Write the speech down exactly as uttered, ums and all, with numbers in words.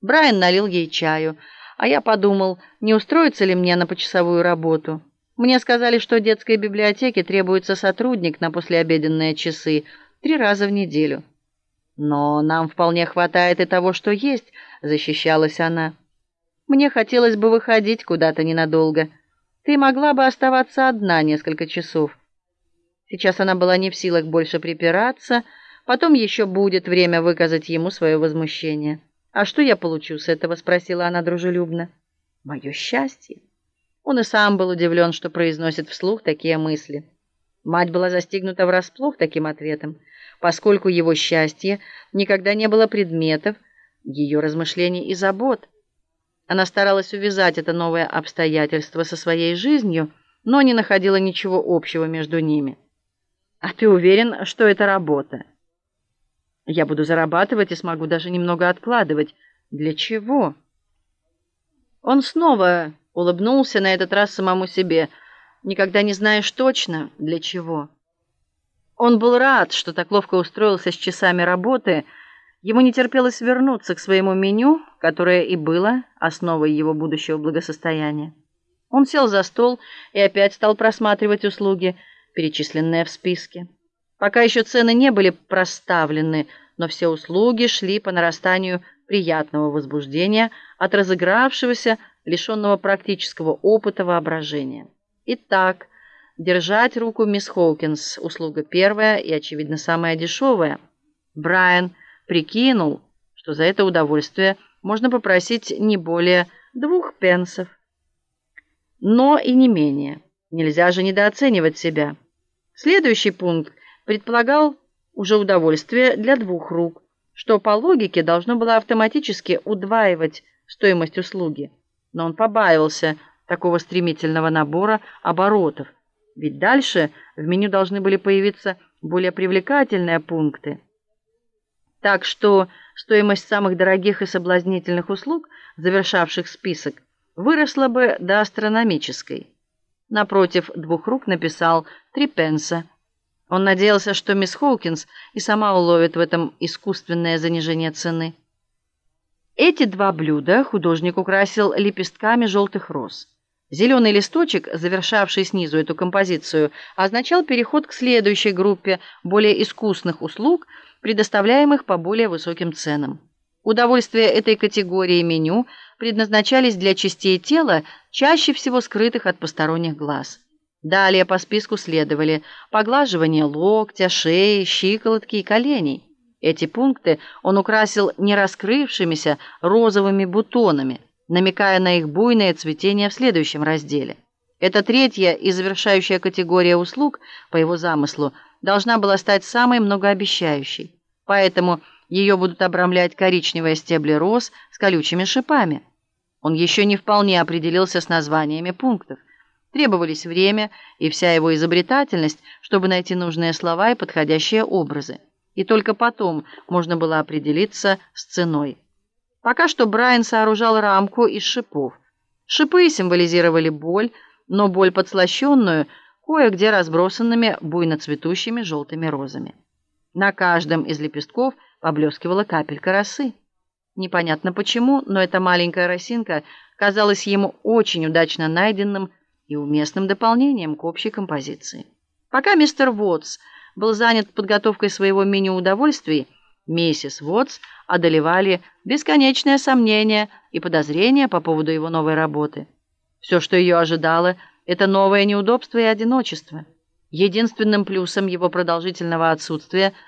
Брайан налил ей чаю, а я подумал, не устроиться ли мне на почасовую работу. Мне сказали, что в детской библиотеке требуется сотрудник на послеобеденные часы три раза в неделю. Но нам вполне хватает и того, что есть, защищалась она. Мне хотелось бы выходить куда-то ненадолго. Ты могла бы оставаться одна несколько часов. Сейчас она была не в силах больше припираться, потом еще будет время выказать ему свое возмущение. А что я получу с этого, спросила она дружелюбно. Мое счастье. Он и сам был удивлен, что произносит вслух такие мысли. Мать была застигнута врасплох таким ответом, поскольку его счастье никогда не было предметом ее размышлений и забот. Она старалась увязать это новое обстоятельство со своей жизнью, но не находила ничего общего между ними. А ты уверен, что это работа? Я буду зарабатывать и смогу даже немного откладывать. Для чего? Он снова улыбнулся, на этот раз самому себе. Никогда не знаешь точно, для чего. Он был рад, что так ловко устроился с часами работы. Ему не терпелось вернуться к своему меню, которое и было основой его будущего благосостояния. Он сел за стол и опять стал просматривать услуги, перечисленные в списке. Пока еще цены не были проставлены, но все услуги шли по нарастанию приятного возбуждения от разыгравшегося, лишенного практического опыта воображения. Итак, держать руку мисс Хоукинс – услуга первая и, очевидно, самая дешевая. Брайан прикинул, что за это удовольствие можно попросить не более двух пенсов. Но и не менее. Нельзя же недооценивать себя. Следующий пункт предполагал уже удовольствие для двух рук, что по логике должно было автоматически удваивать стоимость услуги. Но он побаивался такого стремительного набора оборотов, ведь дальше в меню должны были появиться более привлекательные пункты. Так что стоимость самых дорогих и соблазнительных услуг, завершавших список, выросла бы до астрономической. Напротив двух рук написал три пенса. Он надеялся, что мисс Хоукинс и сама уловит в этом искусственное занижение цены. Эти два блюда художник украсил лепестками желтых роз. Зеленый листочек, завершавший снизу эту композицию, означал переход к следующей группе более искусных услуг, предоставляемых по более высоким ценам. Удовольствия этой категории меню предназначались для частей тела, чаще всего скрытых от посторонних глаз. Далее по списку следовали поглаживание локтя, шеи, щиколотки и коленей. Эти пункты он украсил не раскрывшимися розовыми бутонами, намекая на их буйное цветение в следующем разделе. Эта третья и завершающая категория услуг, по его замыслу, должна была стать самой многообещающей. Поэтому ее будут обрамлять коричневые стебли роз с колючими шипами. Он еще не вполне определился с названиями пунктов. Требовались время и вся его изобретательность, чтобы найти нужные слова и подходящие образы. И только потом можно было определиться с ценой. Пока что Брайан сооружал рамку из шипов. Шипы символизировали боль, но боль подслащенную, кое-где разбросанными буйно цветущими желтыми розами. На каждом из лепестков поблескивала капелька росы. Непонятно почему, но эта маленькая росинка казалась ему очень удачно найденным и уместным дополнением к общей композиции. Пока мистер Уотс был занят подготовкой своего меню удовольствий, миссис Уотс одолевали бесконечные сомнения и подозрения по поводу его новой работы. Все, что ее ожидало, это новое неудобство и одиночество. Единственным плюсом его продолжительного отсутствия